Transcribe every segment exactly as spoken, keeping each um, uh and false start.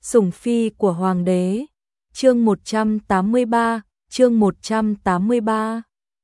Sủng phi của hoàng đế. Chương một trăm tám mươi ba, chương một trăm tám mươi ba.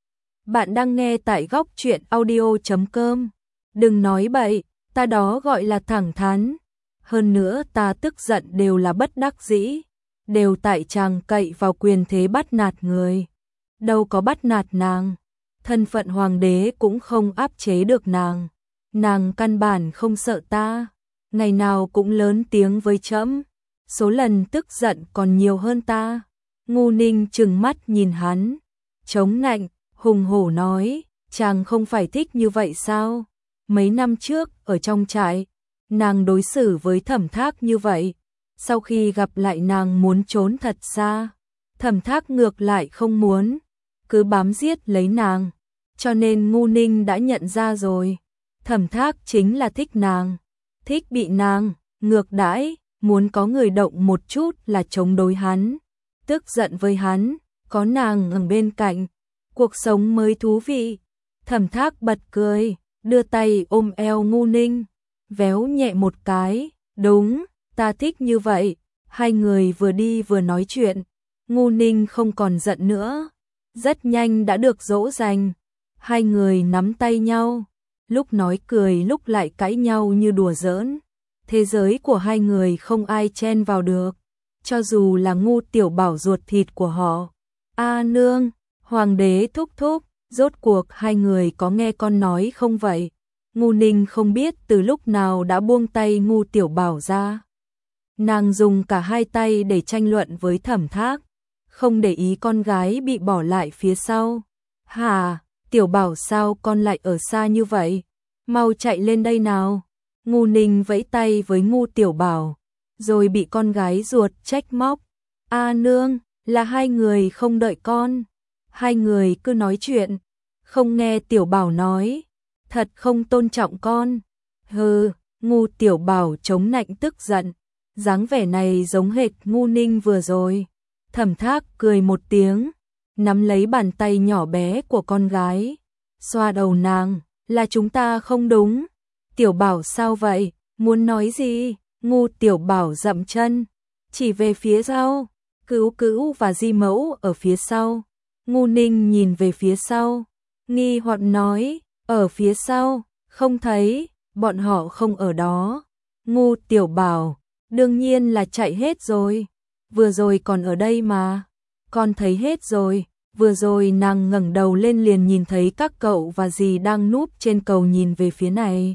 Bạn đang nghe tại góc truyện audio chấm com. Đừng nói bậy, ta đó gọi là thẳng thắn. Hơn nữa ta tức giận đều là bất đắc dĩ, đều tại chàng cậy vào quyền thế bắt nạt người. Đâu có bắt nạt nàng, thân phận hoàng đế cũng không áp chế được nàng. Nàng căn bản không sợ ta, ngày nào cũng lớn tiếng với trẫm, số lần tức giận còn nhiều hơn ta. Ngu Ninh trừng mắt nhìn hắn, chống nạnh, hùng hổ nói, chàng không phải thích như vậy sao? Mấy năm trước, ở trong trại, nàng đối xử với Thẩm Thác như vậy. Sau khi gặp lại nàng muốn trốn thật xa, Thẩm Thác ngược lại không muốn, cứ bám giết lấy nàng. Cho nên Ngu Ninh đã nhận ra rồi, Thẩm Thác chính là thích nàng, thích bị nàng ngược đãi, muốn có người động một chút là chống đối hắn, tức giận với hắn, có nàng ở bên cạnh, cuộc sống mới thú vị. Thẩm Thác bật cười, đưa tay ôm eo Ngu Ninh, véo nhẹ một cái, đúng, ta thích như vậy. Hai người vừa đi vừa nói chuyện, Ngu Ninh không còn giận nữa, rất nhanh đã được dỗ dành. Hai người nắm tay nhau, lúc nói cười lúc lại cãi nhau như đùa giỡn. Thế giới của hai người không ai chen vào được, cho dù là Ngu Tiểu Bảo ruột thịt của họ. A nương, hoàng đế thúc thúc, rốt cuộc hai người có nghe con nói không vậy? Ngu Ninh không biết từ lúc nào đã buông tay Ngu Tiểu Bảo ra. Nàng dùng cả hai tay để tranh luận với Thẩm Thác, không để ý con gái bị bỏ lại phía sau. Hà, Tiểu Bảo sao con lại ở xa như vậy? Mau chạy lên đây nào. Ngu Ninh vẫy tay với Ngu Tiểu Bảo, rồi bị con gái ruột trách móc. A nương, là hai người không đợi con. Hai người cứ nói chuyện, không nghe Tiểu Bảo nói, thật không tôn trọng con. Hừ, Ngu Tiểu Bảo chống nạnh tức giận, dáng vẻ này giống hệt Ngu Ninh vừa rồi. Thẩm Thác cười một tiếng, nắm lấy bàn tay nhỏ bé của con gái, xoa đầu nàng, là chúng ta không đúng. Tiểu Bảo sao vậy, muốn nói gì? Ngu Tiểu Bảo dậm chân, chỉ về phía sau, Cữu Cữu và Di Mẫu ở phía sau. Ngu Ninh nhìn về phía sau, nghi hoặc nói, ở phía sau, không thấy, bọn họ không ở đó. Ngu Tiểu Bảo, đương nhiên là chạy hết rồi, vừa rồi còn ở đây mà, con thấy hết rồi. Vừa rồi nàng ngẩng đầu lên liền nhìn thấy các cậu và dì đang núp trên cầu nhìn về phía này.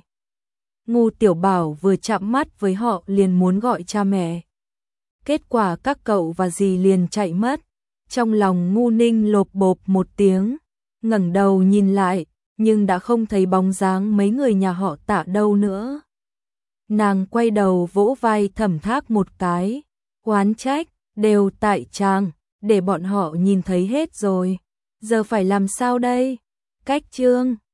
Ngu Tiểu Bảo vừa chạm mắt với họ liền muốn gọi cha mẹ. Kết quả các cậu và dì liền chạy mất. Trong lòng Ngu Ninh lộp bộp một tiếng, ngẩng đầu nhìn lại, nhưng đã không thấy bóng dáng mấy người nhà họ Tạ đâu nữa. Nàng quay đầu vỗ vai Thẩm Thác một cái, oán trách, đều tại chàng, để bọn họ nhìn thấy hết rồi. Giờ phải làm sao đây? Cách chương